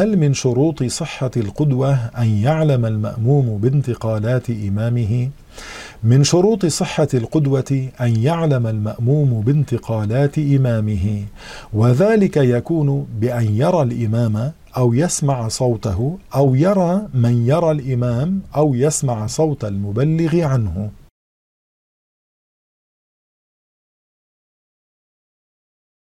وهل من شروط صحة القدوة أن يعلم المأموم بانتقالات إمامه؟ من شروط صحة القدوة أن يعلم المأموم بانتقالات إمامه، وذلك يكون بأن يرى الإمام أو يسمع صوته، أو يرى من يرى الإمام أو يسمع صوت المبلغ عنه.